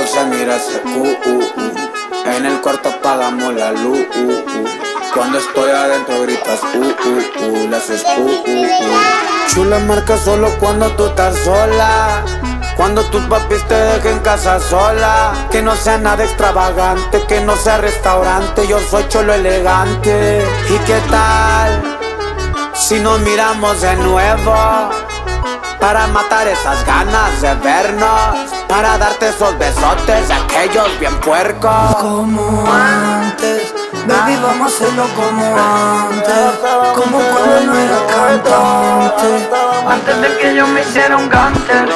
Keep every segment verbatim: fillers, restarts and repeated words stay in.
se mira ese uh, uh, uh. En el cuarto apagamos la luz uh, uh. Cuando estoy adentro gritas uh, uh, uh. Le haces uh, uh, uh. Chula marca solo cuando tú estás sola, cuando tus papis te dejen casa sola. Que no sea nada extravagante, que no sea restaurante. Yo soy cholo elegante. ¿Y qué tal si nos miramos de nuevo? Para matar esas ganas de vernos, para darte esos besotes de aquellos bien puercos. Como antes, baby, vamos a hacerlo como antes. Como cuando no era cantante, antes de que yo me hiciera un gánster.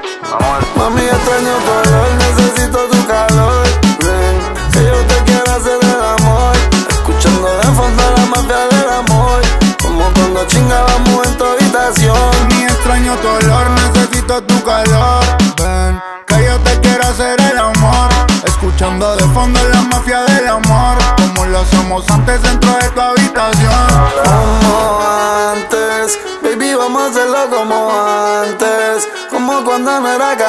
Mami, extraño tu olor, necesito tu calor. Ven, que yo te quiero hacer el amor, escuchando de fondo la mafia del amor, como cuando chingábamos en tu habitación. Mami, extraño tu olor, necesito tu calor. Ven, que yo te quiero hacer el amor, escuchando de fondo la mafia del amor, como lo hacemos antes dentro de tu habitación. Como antes, baby, vamos a hacerlo como antes, como cuando no era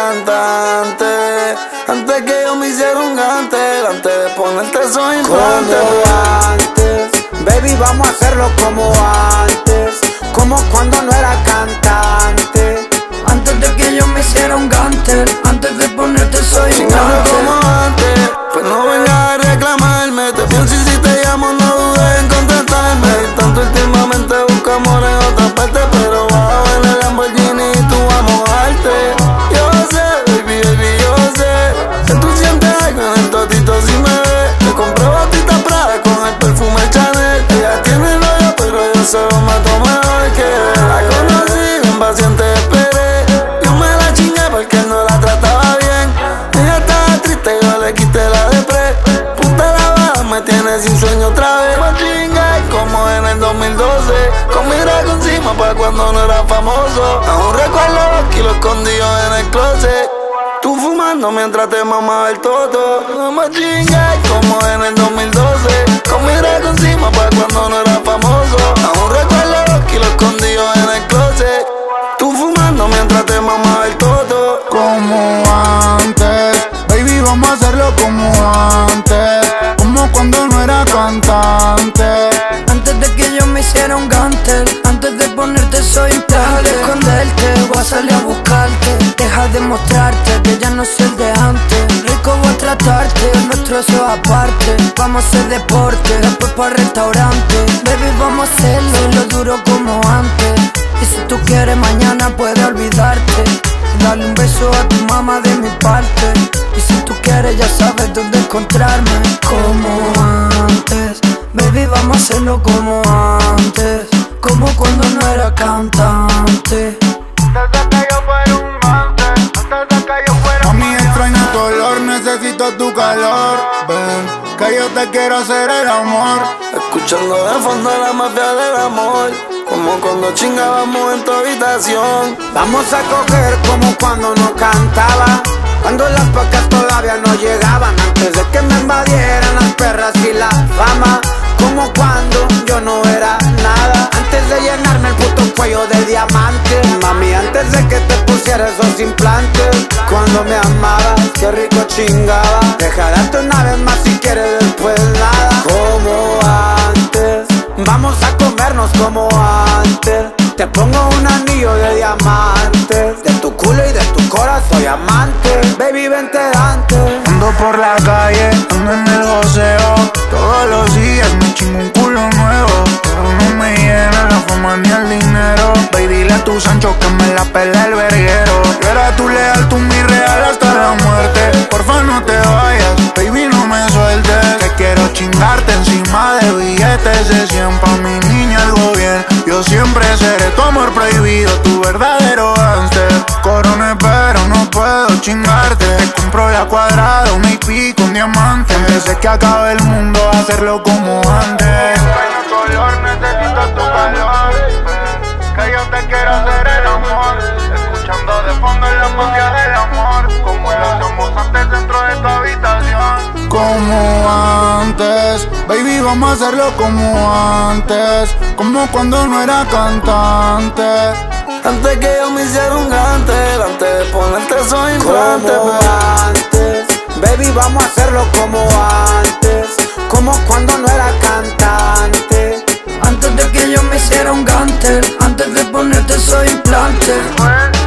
cantante, antes que yo me hiciera un gánster, antes de ponerte soy implante. Como antes, baby, vamos a hacerlo como antes, como cuando no era cantante, antes de que yo me hiciera un gánster, antes de ponerte soy un gánster. Como antes, pues no vengas a reclamarme, te pienso y si te llamo no dudes en contestarme. Tanto últimamente busco amor en otra parte, pero bajo en el Lamborghini y tú a mojarte. Yo sé, baby, baby, yo sé que tú sientes algo en el totito si me ves. Te compré botita Prada con el perfume Chanel. Ella tiene novio, pero yo se lo mato mejor que él. La conocí, bien paciente esperé, yo me la chingué porque él no la trataba bien. Ella estaba triste, yo le quité la depre. Puta la baja, me tiene sin sueño otra vez. Me chingué como en el dos mil doce, con mi raco encima pa' cuando no era famoso. Aún recuerdo los kilos escondidos en el closet, tú fumando mientras te mamaba el toto. No me chingué como en el dos mil doce, con mi raco encima pa' cuando no era famoso. Aún recuerdo los kilos escondidos en el closet, tú fumando mientras te mamaba el toto. Como antes, baby, vamos a hacerlo como antes, como cuando no era cantante, antes de que yo me hiciera un gánster, antes de ponerte soy implante. Deja de esconderte, voy a salir a buscarte. Deja de mostrarte que ya no soy el de antes. Rico voy a tratarte, nuestro eso aparte. Vamos a hacer deporte, después para restaurante. Baby, vamos a hacerlo, lo duro como antes. Y si tú quieres mañana puedes olvidarte, dale un beso a tu mamá de mi parte. Y si tú quieres ya sabes dónde encontrarme. Como antes, baby, vamos a hacerlo como antes, como cuando no era cantante, antes de que yo fuera un gánster, antes de que yo fuera. Mami, extraño tu olor, necesito tu calor. Ven, que yo te quiero hacer el amor, escuchando de fondo la mafia del amor, como cuando chingábamos en tu habitación. vamos a coger como cuando no cantaba, cuando las pacas todavía no llegaban, antes de que me invadieran las perras y la fama, como cuando yo no era nada, antes de llenarme el puto cuello de diamantes. Mami, antes de que te pusiera esos implantes, cuando me amabas, qué rico chingaba. Deja darte una vez más si quieres, después nada. Como antes, vamos a comernos como antes. Te pongo un anillo de diamantes, de tu culo y de tu corazón soy amante. Baby, vente antes. ando por la calle, ando en el joseo. Todos los días me chingo un culo nuevo, pero no me llena la fama ni el dinero. Ve y dile a tu Sancho que me la pela el verguero. Yo era tu leal, tú mi real hasta la muerte. Porfa no te vayas, baby, no me sueltes, que quiero chingarte encima de billetes de cien. Pa' mi niña algo bien, yo siempre seré tu amor prohibido, tu verdadero gánster. Coroné pero no puedo chingarte, te compro la cuadrada, una I P con diamante. Antes de que acabe el mundo, hacerlo como antes. Extraño tu olor, necesito tu calor, que yo te quiero hacer el amor, escuchando de fondo la mafia del amor, como lo hacemos antes dentro de tu habitación. Como antes, baby, vamos a hacerlo como antes, como cuando no era cantante, antes que yo me hiciera un gánster, antes de ponerte soy implante. Como antes, Baby, vamos a hacerlo como antes, como cuando no era cantante. Antes de que yo me hiciera un gantel, antes de ponerte soy implante.